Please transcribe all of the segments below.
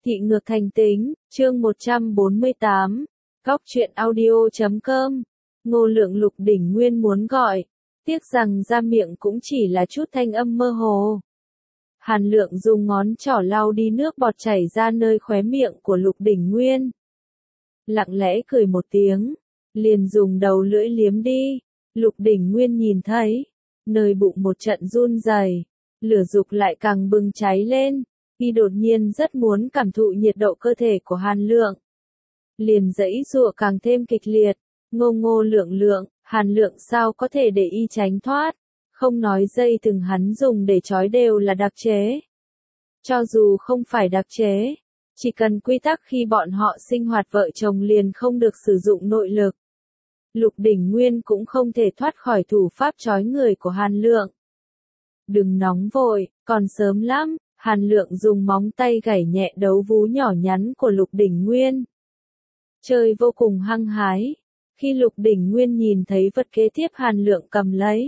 Thị ngược thành tính, chương 148, Góc truyện audio.com, Ngô Lượng Lục Đỉnh Nguyên muốn gọi, tiếc rằng ra miệng cũng chỉ là chút thanh âm mơ hồ. Hàn Lượng dùng ngón trỏ lau đi nước bọt chảy ra nơi khóe miệng của Lục Đỉnh Nguyên. Lặng lẽ cười một tiếng, liền dùng đầu lưỡi liếm đi. Lục Đỉnh Nguyên nhìn thấy, nơi bụng một trận run rẩy, lửa dục lại càng bừng cháy lên. Y đột nhiên rất muốn cảm thụ nhiệt độ cơ thể của Hàn Lượng. Liền giãy giụa càng thêm kịch liệt, Ngô Lượng, Hàn Lượng sao có thể để y tránh thoát, không nói dây thừng hắn dùng để trói đều là đặc chế. Cho dù không phải đặc chế, chỉ cần quy tắc khi bọn họ sinh hoạt vợ chồng liền không được sử dụng nội lực. Lục Đỉnh Nguyên cũng không thể thoát khỏi thủ pháp trói người của Hàn Lượng. Đừng nóng vội, còn sớm lắm. Hàn Lượng dùng móng tay gảy nhẹ đấu vú nhỏ nhắn của Lục Đỉnh Nguyên. Chơi vô cùng hăng hái. Khi Lục Đỉnh Nguyên nhìn thấy vật kế tiếp Hàn Lượng cầm lấy.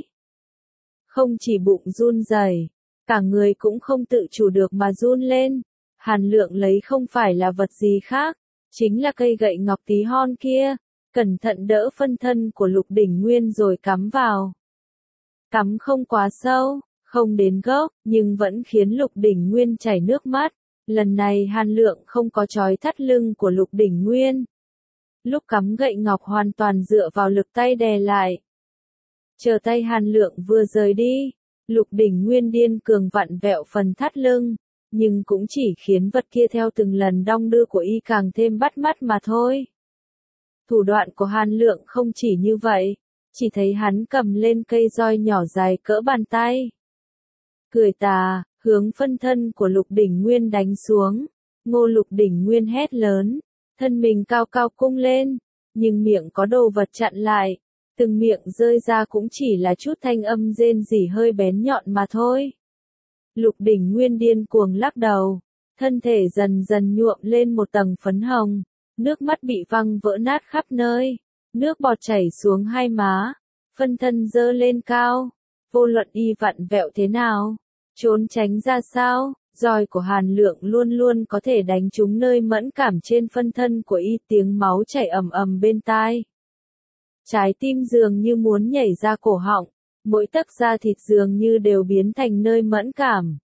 Không chỉ bụng run rẩy, cả người cũng không tự chủ được mà run lên. Hàn Lượng lấy không phải là vật gì khác, chính là cây gậy ngọc tí hon kia. Cẩn thận đỡ phân thân của Lục Đỉnh Nguyên rồi cắm vào. Cắm không quá sâu. Không đến gốc, nhưng vẫn khiến Lục Đỉnh Nguyên chảy nước mắt. Lần này Hàn Lượng không có trói thắt lưng của Lục Đỉnh Nguyên. Lúc cắm gậy ngọc hoàn toàn dựa vào lực tay đè lại. Chờ tay Hàn Lượng vừa rời đi, Lục Đỉnh Nguyên điên cường vặn vẹo phần thắt lưng, nhưng cũng chỉ khiến vật kia theo từng lần đong đưa của y càng thêm bắt mắt mà thôi. Thủ đoạn của Hàn Lượng không chỉ như vậy, chỉ thấy hắn cầm lên cây roi nhỏ dài cỡ bàn tay. Cười tà, hướng phân thân của Lục Đỉnh Nguyên đánh xuống. Lục Đỉnh Nguyên hét lớn, thân mình cao cao cung lên, nhưng miệng có đồ vật chặn lại. Từng miệng rơi ra cũng chỉ là chút thanh âm rên rỉ hơi bén nhọn mà thôi. Lục Đỉnh Nguyên điên cuồng lắc đầu, thân thể dần dần nhuộm lên một tầng phấn hồng, nước mắt bị văng vỡ nát khắp nơi, nước bọt chảy xuống hai má, phân thân giơ lên cao, vô luận y vặn vẹo thế nào. Trốn tránh ra sao, roi của Hàn Lượng luôn luôn có thể đánh trúng nơi mẫn cảm trên phân thân của y, tiếng máu chảy ầm ầm bên tai. Trái tim dường như muốn nhảy ra cổ họng, mỗi tấc da thịt dường như đều biến thành nơi mẫn cảm.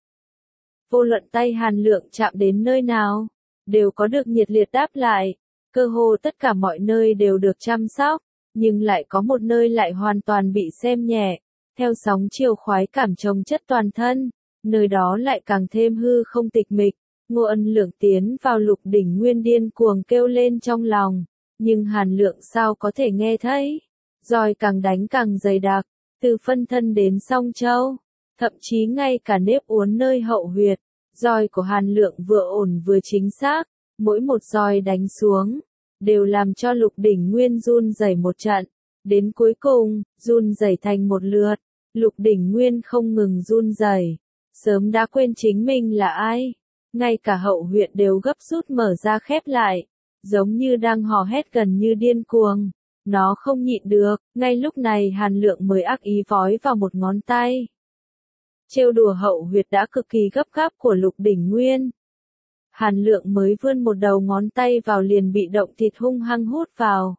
Vô luận tay Hàn Lượng chạm đến nơi nào, đều có được nhiệt liệt đáp lại, cơ hồ tất cả mọi nơi đều được chăm sóc, nhưng lại có một nơi lại hoàn toàn bị xem nhẹ, theo sóng chiều khoái cảm chồng chất toàn thân. Nơi đó lại càng thêm hư không tịch mịch. Ngô Ân Lượng tiến vào Lục Đỉnh Nguyên điên cuồng kêu lên trong lòng, nhưng Hàn Lượng sao có thể nghe thấy. Roi càng đánh càng dày đặc, từ phân thân đến song châu, thậm chí ngay cả nếp uốn nơi hậu huyệt. Roi của Hàn Lượng vừa ổn vừa chính xác, mỗi một roi đánh xuống, đều làm cho Lục Đỉnh Nguyên run rẩy một trận. Đến cuối cùng, run rẩy thành một lượt, Lục Đỉnh Nguyên không ngừng run rẩy. Sớm đã quên chính mình là ai, ngay cả hậu huyệt đều gấp rút mở ra khép lại, giống như đang hò hét gần như điên cuồng. Nó không nhịn được, ngay lúc này Hàn Lượng mới ác ý vói vào một ngón tay. Trêu đùa hậu huyệt đã cực kỳ gấp gáp của Lục Đỉnh Nguyên. Hàn Lượng mới vươn một đầu ngón tay vào liền bị động thịt hung hăng hút vào.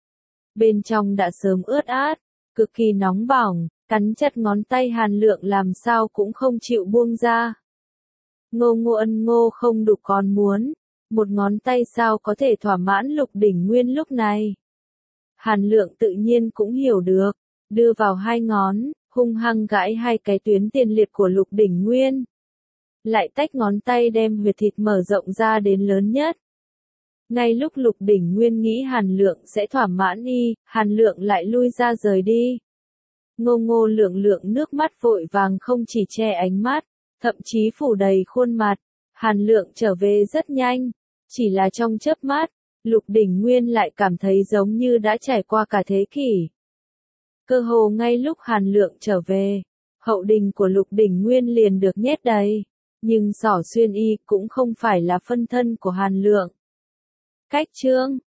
Bên trong đã sớm ướt át, cực kỳ nóng bỏng. Cắn chặt ngón tay Hàn Lượng làm sao cũng không chịu buông ra. Ngô Ân không đủ còn muốn, một ngón tay sao có thể thỏa mãn Lục Đỉnh Nguyên lúc này. Hàn Lượng tự nhiên cũng hiểu được, đưa vào hai ngón, hung hăng gãi hai cái tuyến tiền liệt của Lục Đỉnh Nguyên. Lại tách ngón tay đem huyệt thịt mở rộng ra đến lớn nhất. Ngay lúc Lục Đỉnh Nguyên nghĩ Hàn Lượng sẽ thỏa mãn y, Hàn Lượng lại lui ra rời đi. Ngô Lượng nước mắt vội vàng không chỉ che ánh mắt, thậm chí phủ đầy khuôn mặt. Hàn Lượng trở về rất nhanh, chỉ là trong chớp mắt, Lục Đỉnh Nguyên lại cảm thấy giống như đã trải qua cả thế kỷ. Cơ hồ ngay lúc Hàn Lượng trở về, hậu đình của Lục Đỉnh Nguyên liền được nhét đầy, nhưng Xỏ Xuyên y cũng không phải là phân thân của Hàn Lượng. Cách chương